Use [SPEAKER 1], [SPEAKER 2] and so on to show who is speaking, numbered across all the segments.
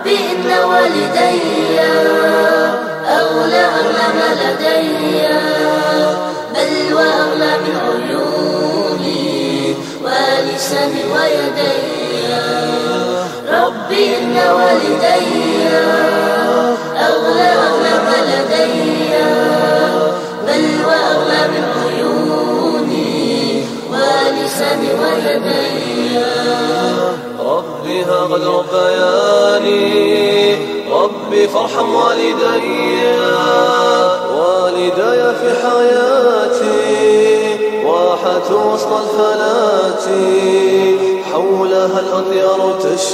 [SPEAKER 1] ربي إن والدي أغلى ما لدي، بل وأغلى من عيوني ولساني ويدي. ربي إن والدي أغلى ما لدي، بل وأغلى من عيوني ولساني ويدي.
[SPEAKER 2] ربي ها قد ربياني، ربي فارحم والدي. والدي في حياتي واحة وسط الفلاة، حولها الأطيار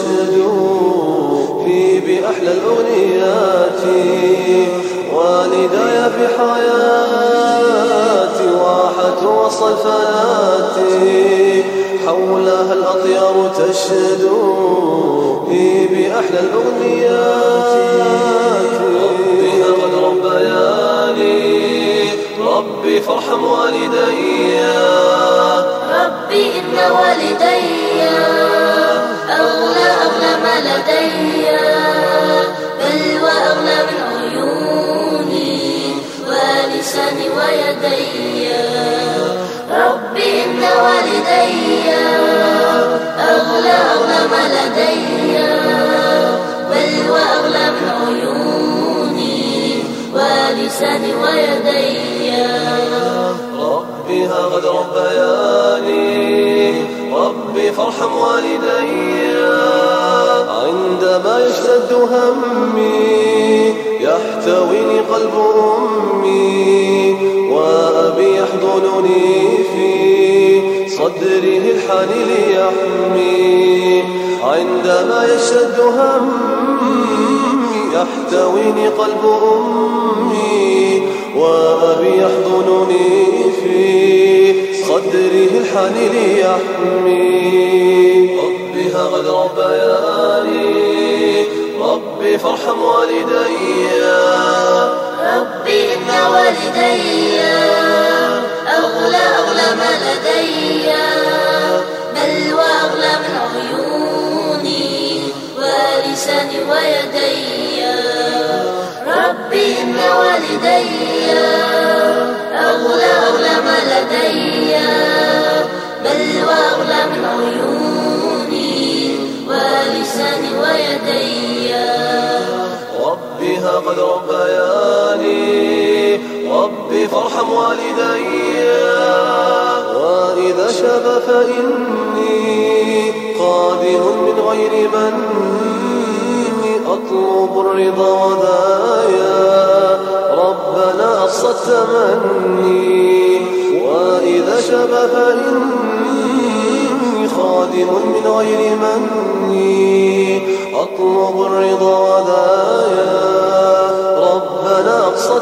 [SPEAKER 2] تشدو في بأحلى الأغنيات. والدي في حياتي واحة وسط الفلاة، حولها الأطيار تشدو في بأحلى الأغنيات. ربي قد ربياني، ربي فارحم والدي.
[SPEAKER 1] ربي إن والدي أغلى ما لدي، بل وأغلى من عيوني ولساني ويدي. ربي إن والدي أغلى ما لدي، بل وأغلى من عيوني ولساني ويدي.
[SPEAKER 2] ربي ها قد ربياني، ربي فارحم والدي. عندما يشتد همي يحتويني قلب أمي، وأبي يحضنني في صدره الحنين ليحمي. عندما يشتد همي يحتويني قلب أمي، وأبي يحضنني في صدره الحنين ليحمي. ربي ها قد ربياني، ربي فارحم والدي.
[SPEAKER 1] ربي إن والدي أغلى ما لدي، بل وأغلى من عيوني ولساني ويدي. ربي إن والدي أغلى ما لدي، بل وأغلى من عيوني ولساني ويدي.
[SPEAKER 2] ربي ها قد ربياني، ربي فارحم والدي. وإذا شاب فإني قادر من غير من، أطلب الرضا ودايا ربنا أقصت تمني. وإذا شاب فإني خادم من غير مني، أطلب الرضا ودايا ربنا أقصت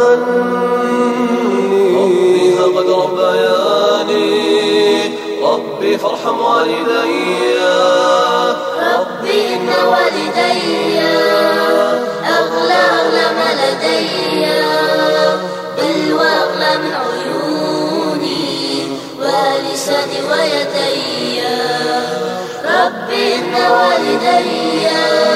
[SPEAKER 2] تمني. ربي ها قد ربياني، ربي فارحم والدي.
[SPEAKER 1] ربي إن والدي أغلى ما لدي، بل وأغلى من عيوني ولساني ويدي. ربي إن والدي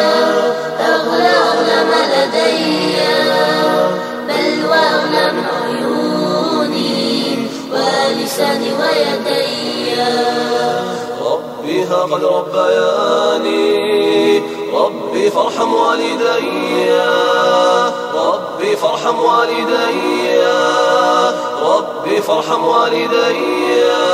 [SPEAKER 1] أغلى ما لدي، بل وأغلى من عيوني ولساني ويدي.
[SPEAKER 2] ربي ها قد ربياني، ربي فارحم والدي. ربي فارحم والدي، ربي فارحم والدي.